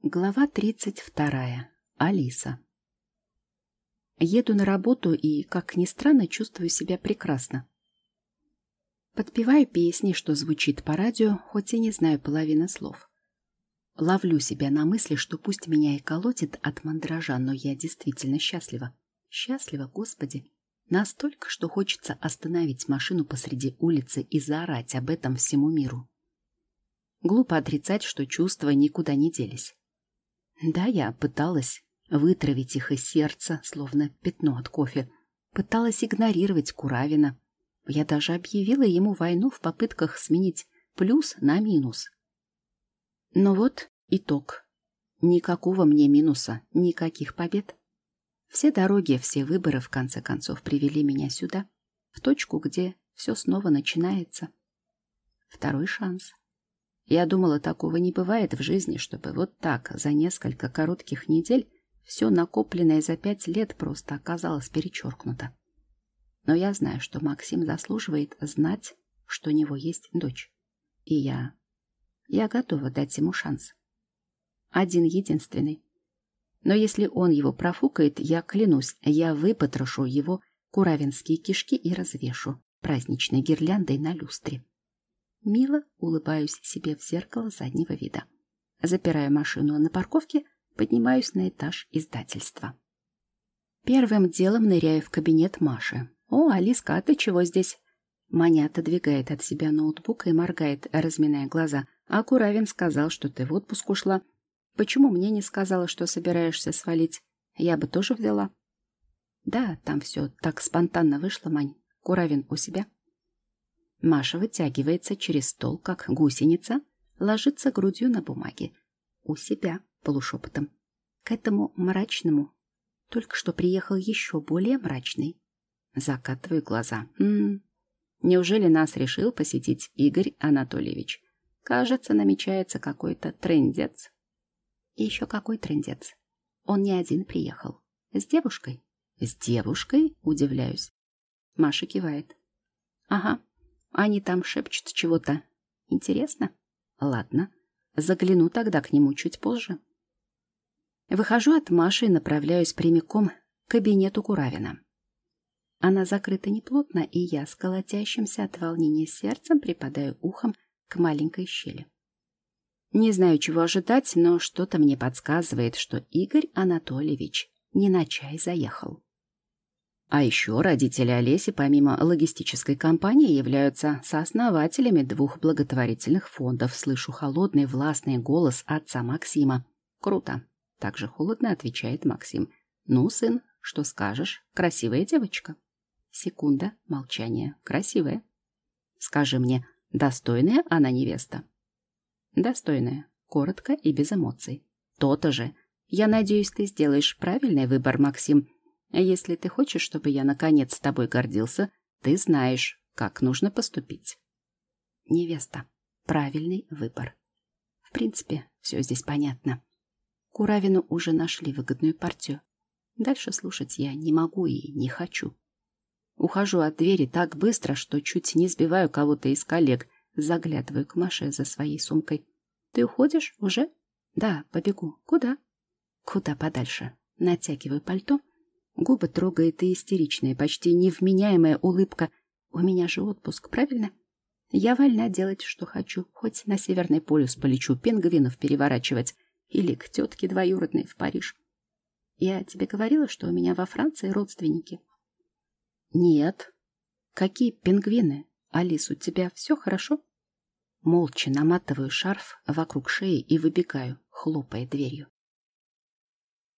Глава 32. Алиса. Еду на работу и, как ни странно, чувствую себя прекрасно. Подпеваю песни, что звучит по радио, хоть и не знаю половины слов. Ловлю себя на мысли, что пусть меня и колотит от мандража, но я действительно счастлива. Счастлива, Господи. Настолько, что хочется остановить машину посреди улицы и заорать об этом всему миру. Глупо отрицать, что чувства никуда не делись. Да, я пыталась вытравить их из сердца, словно пятно от кофе. Пыталась игнорировать Куравина. Я даже объявила ему войну в попытках сменить плюс на минус. Но вот итог. Никакого мне минуса, никаких побед. Все дороги, все выборы, в конце концов, привели меня сюда, в точку, где все снова начинается. Второй шанс. Я думала, такого не бывает в жизни, чтобы вот так, за несколько коротких недель, все накопленное за 5 лет просто оказалось перечеркнуто. Но я знаю, что Максим заслуживает знать, что у него есть дочь. И я готова дать ему шанс. Один единственный. Но если он его профукает, я клянусь, я выпотрошу его куравинские кишки и развешу праздничной гирляндой на люстре. Мило улыбаюсь себе в зеркало заднего вида. Запираю машину на парковке, поднимаюсь на этаж издательства. Первым делом ныряю в кабинет Маши. «О, Алиска, а ты чего здесь?» Маня отодвигает от себя ноутбук и моргает, разминая глаза. «А Куравин сказал, что ты в отпуск ушла. Почему мне не сказала, что собираешься свалить? Я бы тоже взяла». «Да, там все так спонтанно вышло, Мань. Куравин у себя?» Маша вытягивается через стол, как гусеница, ложится грудью на бумаге. У себя, полушепотом. К этому мрачному только что приехал еще более мрачный. Закатываю глаза. Неужели нас решил посетить Игорь Анатольевич? Кажется, намечается какой-то трындец. И еще какой трындец? Он не один приехал. С девушкой? С девушкой? Удивляюсь. Маша кивает. Ага. Они там шепчут чего-то. Интересно? Ладно. Загляну тогда к нему чуть позже. Выхожу от Маши и направляюсь прямиком к кабинету Куравина. Она закрыта неплотно, и я с колотящимся от волнения сердцем припадаю ухом к маленькой щели. Не знаю, чего ожидать, но что-то мне подсказывает, что Игорь Анатольевич не на чай заехал. А еще родители Олеси, помимо логистической компании, являются сооснователями 2 благотворительных фондов. Слышу холодный властный голос отца Максима. Круто. Также холодно отвечает Максим. Ну, сын, что скажешь? Красивая девочка. Секунда, молчание. Красивая. Скажи мне, достойная она невеста? Достойная. Коротко и без эмоций. То-то же. Я надеюсь, ты сделаешь правильный выбор, Максим. Если ты хочешь, чтобы я наконец с тобой гордился, ты знаешь, как нужно поступить. Невеста. Правильный выбор. В принципе, все здесь понятно. Куравину уже нашли выгодную партию. Дальше слушать я не могу и не хочу. Ухожу от двери так быстро, что чуть не сбиваю кого-то из коллег. Заглядываю к Маше за своей сумкой. Ты уходишь уже? Да, побегу. Куда? Куда подальше. Натягиваю пальто. Губы трогает и истеричная, почти невменяемая улыбка. У меня же отпуск, правильно? Я вольна делать, что хочу. Хоть на Северный полюс полечу пингвинов переворачивать. Или к тетке двоюродной в Париж. Я тебе говорила, что у меня во Франции родственники? Нет. Какие пингвины? Алис, у тебя все хорошо? Молча наматываю шарф вокруг шеи и выбегаю, хлопая дверью.